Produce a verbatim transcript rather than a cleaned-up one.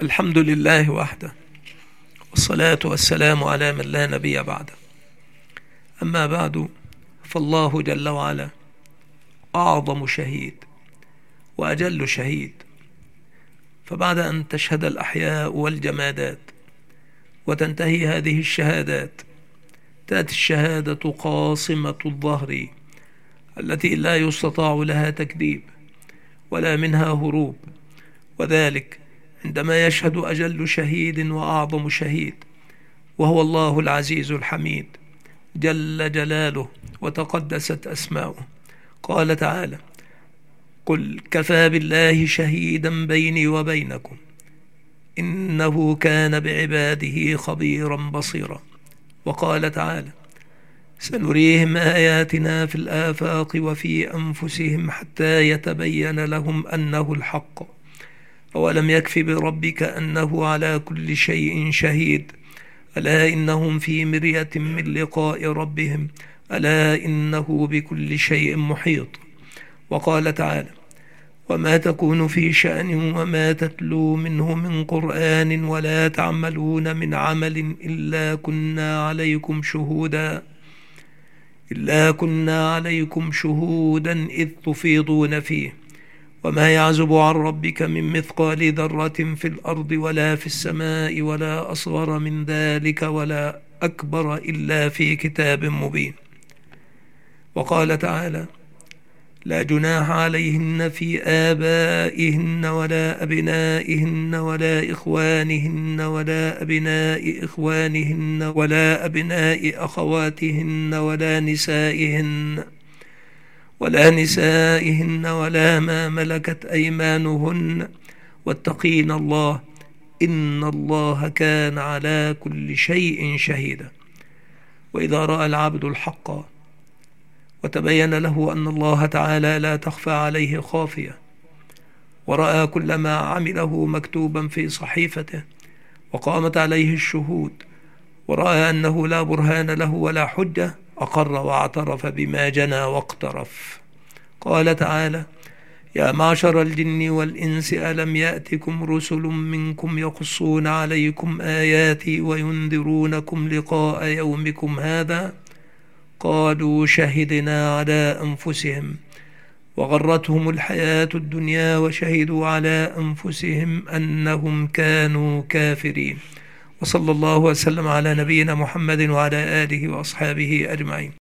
الحمد لله وحده، والصلاة والسلام على من لا نبي بعده. أما بعد، فالله جل وعلا أعظم شهيد وأجل شهيد. فبعد أن تشهد الأحياء والجمادات وتنتهي هذه الشهادات، تأتي الشهادة قاصمة الظهر التي لا يستطاع لها تكذيب ولا منها هروب، وذلك عندما يشهد أجل شهيد وأعظم شهيد، وهو الله العزيز الحميد جل جلاله وتقدست أسماؤه. قال تعالى: قل كفى بالله شهيدا بيني وبينكم إنه كان بعباده خبيرا بصيرا. وقال تعالى: سنريهم آياتنا في الآفاق وفي أنفسهم حتى يتبين لهم أنه الحق أولم يكف بربك أنه على كل شيء شهيد ألا إنهم في مرية من لقاء ربهم ألا إنه بكل شيء محيط. وقال تعالى: وما تكون في شأن وما تتلو منه من قرآن ولا تعملون من عمل إلا كنا عليكم شهودا إلا كنا عليكم شهودا إذ تفيضون فيه وما يعزب عن ربك من مثقال ذرة في الأرض ولا في السماء ولا أصغر من ذلك ولا أكبر إلا في كتاب مبين. وقال تعالى: لا جناح عليهن في آبائهن ولا أبنائهن ولا إخوانهن ولا أبناء إخوانهن ولا أبناء أخواتهن ولا نسائهن ولا نسائهن ولا ما ملكت أيمانهن واتقين الله إن الله كان على كل شيء شهيدا. وإذا رأى العبد الحق وتبين له أن الله تعالى لا تخفى عليه خافية، ورأى كل ما عمله مكتوبا في صحيفته وقامت عليه الشهود، ورأى أنه لا برهان له ولا حجة، أقر واعترف بما جنى واقترف. قال تعالى: يا معشر الجن والإنس ألم يأتكم رسل منكم يقصون عليكم آياتي وينذرونكم لقاء يومكم هذا قالوا شهدنا على أنفسهم وغرتهم الحياة الدنيا وشهدوا على أنفسهم أنهم كانوا كافرين. وصلى الله وسلم على نبينا محمد وعلى آله وأصحابه أجمعين.